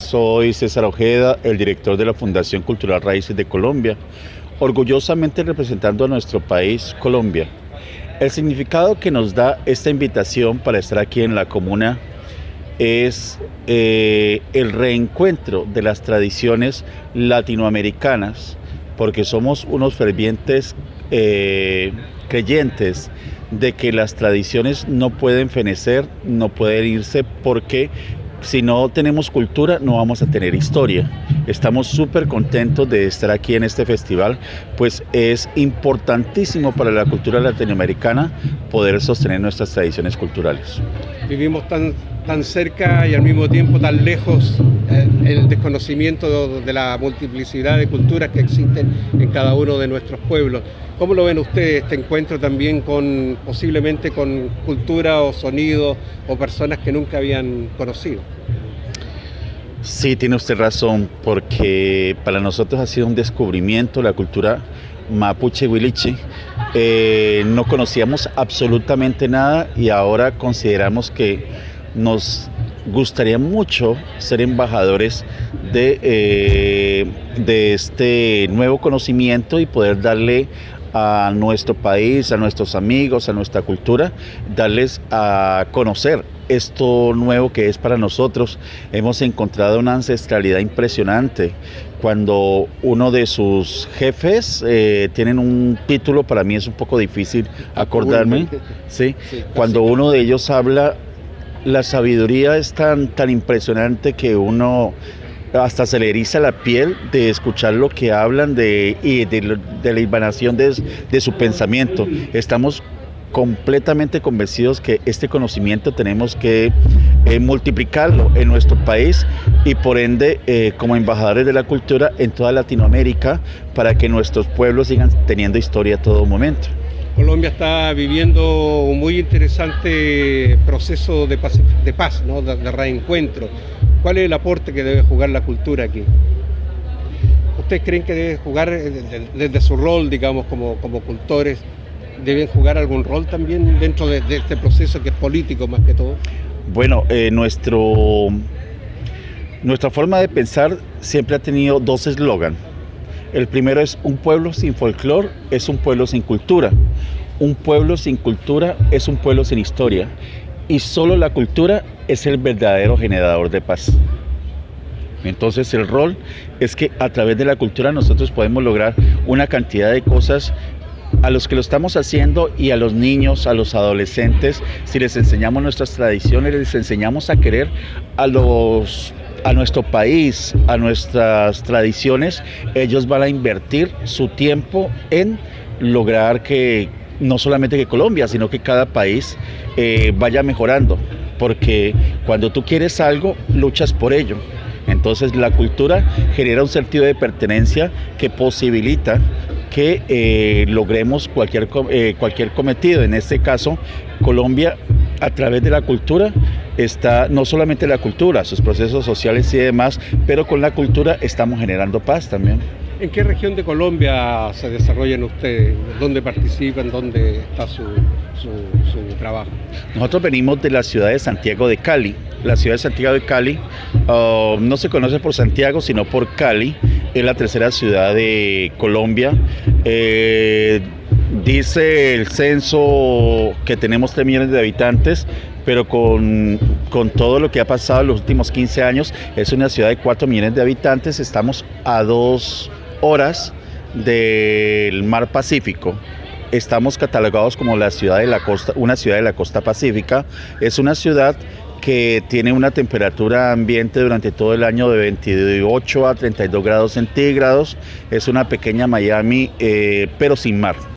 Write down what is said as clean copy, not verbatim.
Soy César Ojeda, el director de la Fundación Cultural Raíces de Colombia, orgullosamente representando a nuestro país, Colombia. El significado que nos da esta invitación para estar aquí en la comuna es el reencuentro de las tradiciones latinoamericanas, porque somos unos fervientes creyentes de que las tradiciones no pueden fenecer, no pueden irse, porque si no tenemos cultura no vamos a tener historia. Estamos súper contentos de estar aquí en este festival, pues es importantísimo para la cultura latinoamericana poder sostener nuestras tradiciones culturales. Vivimos tan cerca y al mismo tiempo tan lejos, el desconocimiento de la multiplicidad de culturas que existen en cada uno de nuestros pueblos. ¿Cómo lo ven ustedes este encuentro también posiblemente con cultura o sonidos o personas que nunca habían conocido? Sí, tiene usted razón, porque para nosotros ha sido un descubrimiento la cultura mapuche huiliche. No conocíamos absolutamente nada y ahora consideramos que nos gustaría mucho ser embajadores de este nuevo conocimiento y poder darle a nuestro país, a nuestros amigos, a nuestra cultura, darles a conocer esto nuevo que es para nosotros. Hemos encontrado una ancestralidad impresionante. Cuando uno de sus jefes tienen un título, para mí es un poco difícil acordarme, ¿sí? Cuando uno de ellos habla, la sabiduría es tan impresionante que uno hasta se le eriza la piel de escuchar lo que hablan y de la hilvanación de su pensamiento. Estamos completamente convencidos que este conocimiento tenemos que multiplicarlo en nuestro país y por ende como embajadores de la cultura en toda Latinoamérica, para que nuestros pueblos sigan teniendo historia a todo momento. Colombia está viviendo un muy interesante proceso de paz, ¿no? de reencuentro. ¿Cuál es el aporte que debe jugar la cultura aquí? ¿Ustedes creen que debe jugar desde su rol, digamos, como cultores, deben jugar algún rol también dentro de este proceso que es político más que todo? Bueno, nuestra forma de pensar siempre ha tenido dos eslogans. El primero es: un pueblo sin folclore es un pueblo sin cultura. Un pueblo sin cultura es un pueblo sin historia. Y solo la cultura es el verdadero generador de paz. Entonces el rol es que a través de la cultura nosotros podemos lograr una cantidad de cosas a los que lo estamos haciendo, y a los niños, a los adolescentes, si les enseñamos nuestras tradiciones, les enseñamos a querer a nuestro país, a nuestras tradiciones, ellos van a invertir su tiempo en lograr que no solamente que Colombia, sino que cada país vaya mejorando, porque cuando tú quieres algo, luchas por ello. Entonces la cultura genera un sentido de pertenencia que posibilita que logremos cualquier cometido. En este caso, Colombia, a través de la cultura, está no solamente la cultura, sus procesos sociales y demás, pero con la cultura estamos generando paz también. ¿En qué región de Colombia se desarrollan ustedes? ¿Dónde participan? ¿Dónde está su trabajo? Nosotros venimos de la ciudad de Santiago de Cali. La ciudad de Santiago de Cali no se conoce por Santiago, sino por Cali. Es la tercera ciudad de Colombia. Dice el censo que tenemos 3 millones de habitantes, pero con todo lo que ha pasado en los últimos 15 años, es una ciudad de 4 millones de habitantes. Estamos a 2 horas del mar Pacífico. Estamos catalogados como la ciudad de la costa, una ciudad de la costa pacífica. Es una ciudad que tiene una temperatura ambiente durante todo el año de 28 a 32 grados centígrados. Es una pequeña Miami, pero sin mar.